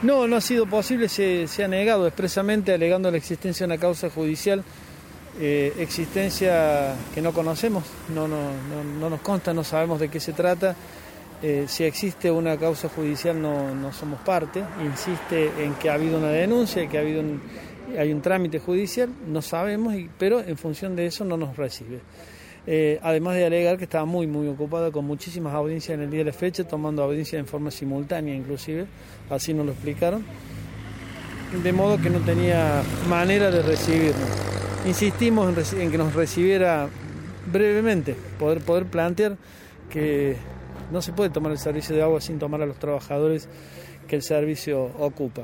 No, no ha sido posible, se ha negado expresamente alegando la existencia de una causa judicial, existencia que no conocemos, no nos consta, no sabemos de qué se trata. Si existe una causa judicial no somos parte, insiste en que ha habido una denuncia, que hay un trámite judicial, no sabemos, pero en función de eso no nos recibe. Además de alegar que estaba muy ocupada con muchísimas audiencias en el día de la fecha, tomando audiencias en forma simultánea inclusive, así nos lo explicaron, de modo que no tenía manera de recibirnos. Insistimos en que nos recibiera brevemente, poder plantear que no se puede tomar el servicio de agua sin tomar a los trabajadores que el servicio ocupa.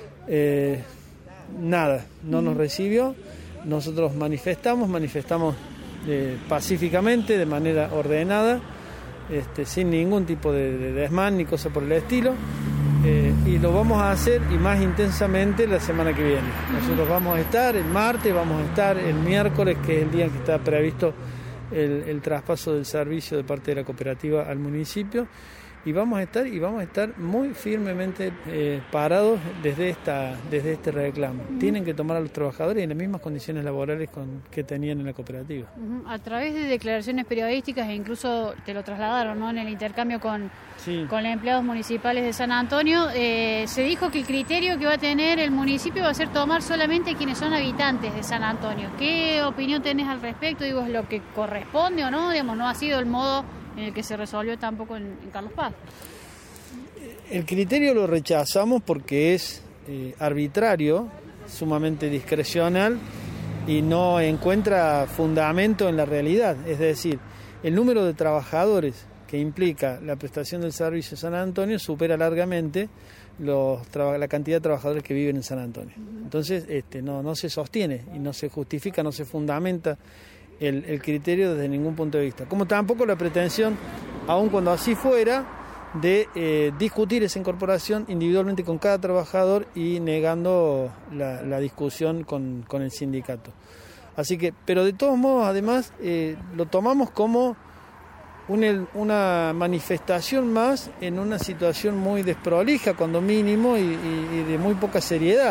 Nada, no nos recibió, nosotros manifestamos pacíficamente, de manera ordenada, sin ningún tipo de desmán ni cosa por el estilo, y lo vamos a hacer y más intensamente la semana que viene. Nosotros vamos a estar el martes, vamos a estar el miércoles, que es el día en que está previsto el traspaso del servicio de parte de la cooperativa al municipio, y vamos a estar muy firmemente parados desde este reclamo. Tienen que tomar a los trabajadores en las mismas condiciones laborales que tenían en la cooperativa. A través de declaraciones periodísticas, e incluso te lo trasladaron, ¿no?, en el intercambio con los empleados municipales de San Antonio, se dijo que el criterio que va a tener el municipio va a ser tomar solamente quienes son habitantes de San Antonio. ¿Qué opinión tenés al respecto? Digo, ¿es lo que corresponde o no? Digamos, no ha sido el modo en el que se resolvió tampoco en Carlos Paz. El criterio lo rechazamos porque es arbitrario, sumamente discrecional y no encuentra fundamento en la realidad. Es decir, el número de trabajadores que implica la prestación del servicio en San Antonio supera largamente la cantidad de trabajadores que viven en San Antonio. Entonces no se sostiene y no se justifica, no se fundamenta el criterio desde ningún punto de vista. Como tampoco la pretensión, aun cuando así fuera, de discutir esa incorporación individualmente con cada trabajador y negando la discusión con el sindicato. Así que, pero de todos modos, además, lo tomamos como una manifestación más en una situación muy desprolija, cuando mínimo, y de muy poca seriedad.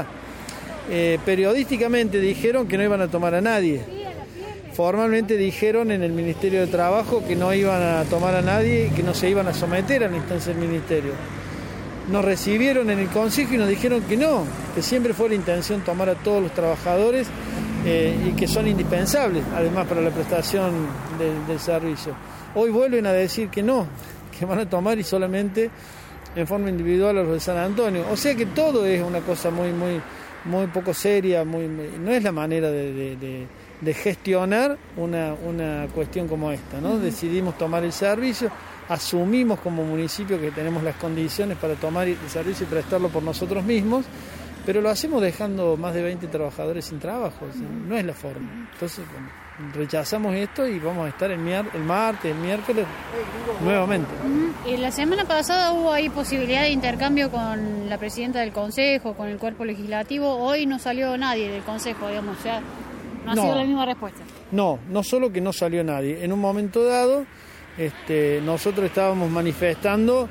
Periodísticamente dijeron que no iban a tomar a nadie. Formalmente dijeron en el Ministerio de Trabajo que no iban a tomar a nadie y que no se iban a someter a la instancia del Ministerio. Nos recibieron en el Consejo y nos dijeron que no, que siempre fue la intención tomar a todos los trabajadores y que son indispensables, además, para la prestación del servicio. Hoy vuelven a decir que no, que van a tomar y solamente en forma individual a los de San Antonio. O sea que todo es una cosa muy poco seria, no es la manera de gestionar una cuestión como esta, ¿no? Decidimos tomar el servicio, asumimos como municipio que tenemos las condiciones para tomar el servicio y prestarlo por nosotros mismos, pero lo hacemos dejando más de 20 trabajadores sin trabajo, o sea, no es la forma. Entonces, rechazamos esto y vamos a estar el martes, el miércoles, nuevamente. La semana pasada hubo ahí posibilidad de intercambio con la presidenta del Consejo, con el cuerpo legislativo. Hoy no salió nadie del Consejo, digamos, o sea, no ha sido la misma respuesta. No solo que no salió nadie. En un momento dado, nosotros estábamos manifestando,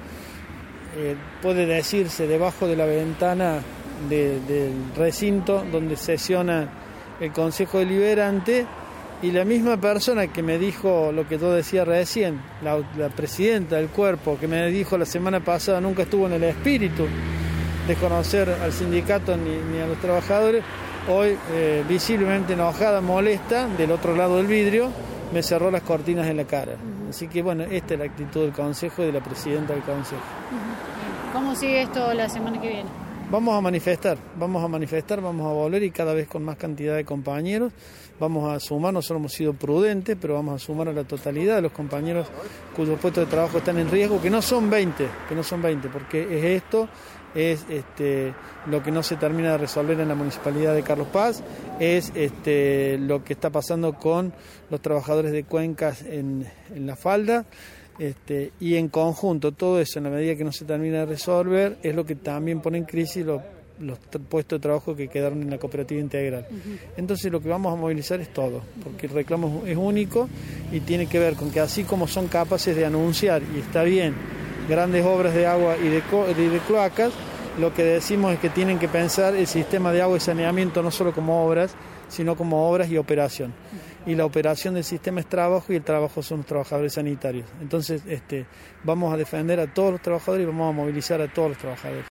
puede decirse, debajo de la ventana del recinto donde sesiona el Consejo Deliberante, y la misma persona que me dijo lo que tú decías recién, la presidenta del cuerpo, que me dijo la semana pasada, nunca estuvo en el espíritu de conocer al sindicato ni a los trabajadores, hoy visiblemente enojada, molesta, del otro lado del vidrio, me cerró las cortinas en la cara. Así que bueno, esta es la actitud del Consejo y de la presidenta del Consejo. ¿Cómo sigue esto la semana que viene? Vamos a manifestar, vamos a volver, y cada vez con más cantidad de compañeros. Vamos a sumar, nosotros hemos sido prudentes, pero vamos a sumar a la totalidad de los compañeros cuyos puestos de trabajo están en riesgo, que no son 20, porque es lo que no se termina de resolver en la Municipalidad de Carlos Paz, es lo que está pasando con los trabajadores de cuencas en La Falda, y en conjunto todo eso, en la medida que no se termina de resolver, es lo que también pone en crisis los puestos de trabajo que quedaron en la cooperativa integral. Entonces lo que vamos a movilizar es todo, porque el reclamo es único y tiene que ver con que, así como son capaces de anunciar, y está bien, grandes obras de agua y de cloacas, lo que decimos es que tienen que pensar el sistema de agua y saneamiento no solo como obras, sino como obras y operación. Y la operación del sistema es trabajo y el trabajo son los trabajadores sanitarios. Entonces vamos a defender a todos los trabajadores y vamos a movilizar a todos los trabajadores.